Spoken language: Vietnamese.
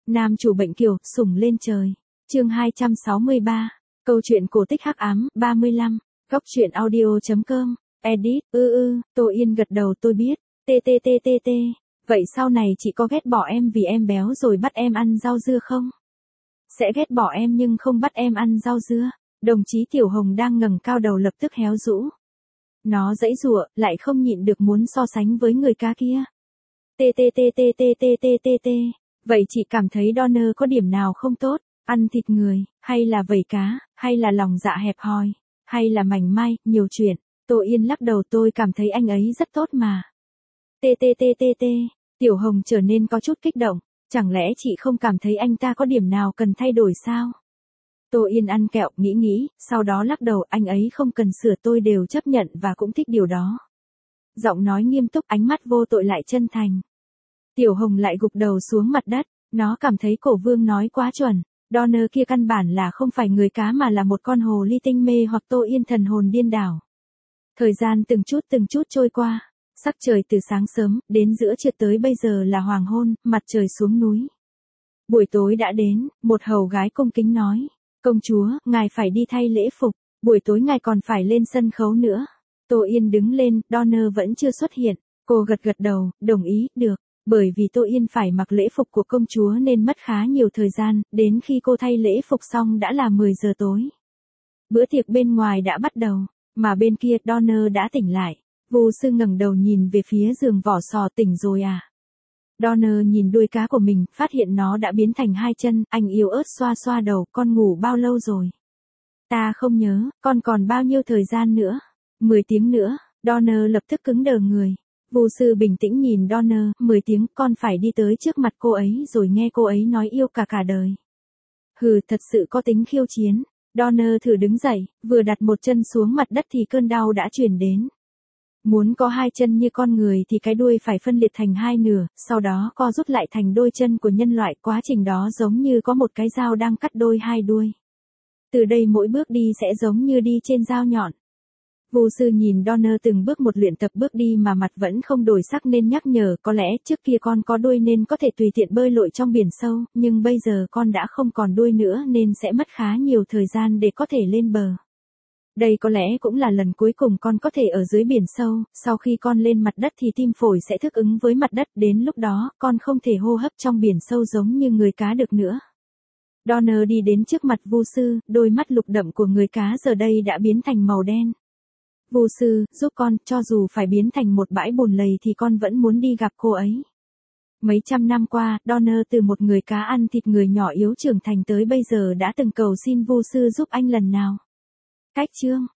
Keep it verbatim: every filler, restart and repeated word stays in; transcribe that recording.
Nam chủ bệnh kiều, sủng lên trời. Chương hai trăm sáu mươi ba. Câu chuyện cổ tích hắc ám, ba mươi lăm. Góc truyện audio chấm com. Edit, ư ư, Tô Yên gật đầu tôi biết. Tttt. Vậy sau này chị có ghét bỏ em vì em béo rồi bắt em ăn rau dưa không? Sẽ ghét bỏ em nhưng không bắt em ăn rau dưa. Đồng chí Tiểu Hồng đang ngẩng cao đầu lập tức héo rũ. Nó giãy giụa, lại không nhịn được muốn so sánh với người cá kia. Tttttttt. Vậy chị cảm thấy Donner có điểm nào không tốt? Ăn thịt người, hay là vẩy cá, hay là lòng dạ hẹp hòi, hay là mảnh mai, nhiều chuyện. Tô Yên lắc đầu tôi cảm thấy anh ấy rất tốt mà. Tttttt. Tiểu Hồng trở nên có chút kích động. Chẳng lẽ chị không cảm thấy anh ta có điểm nào cần thay đổi sao? Tô Yên ăn kẹo, nghĩ nghĩ, sau đó lắc đầu anh ấy không cần sửa tôi đều chấp nhận và cũng thích điều đó. Giọng nói nghiêm túc ánh mắt vô tội lại chân thành. Tiểu Hồng lại gục đầu xuống mặt đất, nó cảm thấy cổ vương nói quá chuẩn. Donner kia căn bản là không phải người cá mà là một con hồ ly tinh mê hoặc Tô Yên thần hồn điên đảo. Thời gian từng chút từng chút trôi qua. Sắc trời từ sáng sớm, đến giữa trưa tới bây giờ là hoàng hôn, mặt trời xuống núi. Buổi tối đã đến, một hầu gái cung kính nói. Công chúa, ngài phải đi thay lễ phục, buổi tối ngài còn phải lên sân khấu nữa. Tô Yên đứng lên, Donner vẫn chưa xuất hiện. Cô gật gật đầu, đồng ý, được. Bởi vì Tô Yên phải mặc lễ phục của công chúa nên mất khá nhiều thời gian, đến khi cô thay lễ phục xong đã là mười giờ tối. Bữa tiệc bên ngoài đã bắt đầu, mà bên kia Donner đã tỉnh lại. Vô sư ngẩng đầu nhìn về phía giường vỏ sò tỉnh rồi à. Donner nhìn đuôi cá của mình, phát hiện nó đã biến thành hai chân, anh yếu ớt xoa xoa đầu, con ngủ bao lâu rồi? Ta không nhớ, con còn bao nhiêu thời gian nữa? mười tiếng nữa, Donner lập tức cứng đờ người. Vô sư bình tĩnh nhìn Donner, mười tiếng, con phải đi tới trước mặt cô ấy rồi nghe cô ấy nói yêu cả cả đời. Hừ, thật sự có tính khiêu chiến. Donner thử đứng dậy, vừa đặt một chân xuống mặt đất thì cơn đau đã truyền đến. Muốn có hai chân như con người thì cái đuôi phải phân liệt thành hai nửa, sau đó co rút lại thành đôi chân của nhân loại. Quá trình đó giống như có một cái dao đang cắt đôi hai đuôi. Từ đây mỗi bước đi sẽ giống như đi trên dao nhọn. Vô sư nhìn Donner từng bước một luyện tập bước đi mà mặt vẫn không đổi sắc nên nhắc nhở, có lẽ trước kia con có đuôi nên có thể tùy tiện bơi lội trong biển sâu, nhưng bây giờ con đã không còn đuôi nữa nên sẽ mất khá nhiều thời gian để có thể lên bờ. Đây có lẽ cũng là lần cuối cùng con có thể ở dưới biển sâu, sau khi con lên mặt đất thì tim phổi sẽ thích ứng với mặt đất, đến lúc đó con không thể hô hấp trong biển sâu giống như người cá được nữa. Donner đi đến trước mặt Vu sư, đôi mắt lục đậm của người cá giờ đây đã biến thành màu đen. Vu sư, giúp con, cho dù phải biến thành một bãi bùn lầy thì con vẫn muốn đi gặp cô ấy. Mấy trăm năm qua, Donner từ một người cá ăn thịt người nhỏ yếu trưởng thành tới bây giờ đã từng cầu xin Vu sư giúp anh lần nào. Cách chương.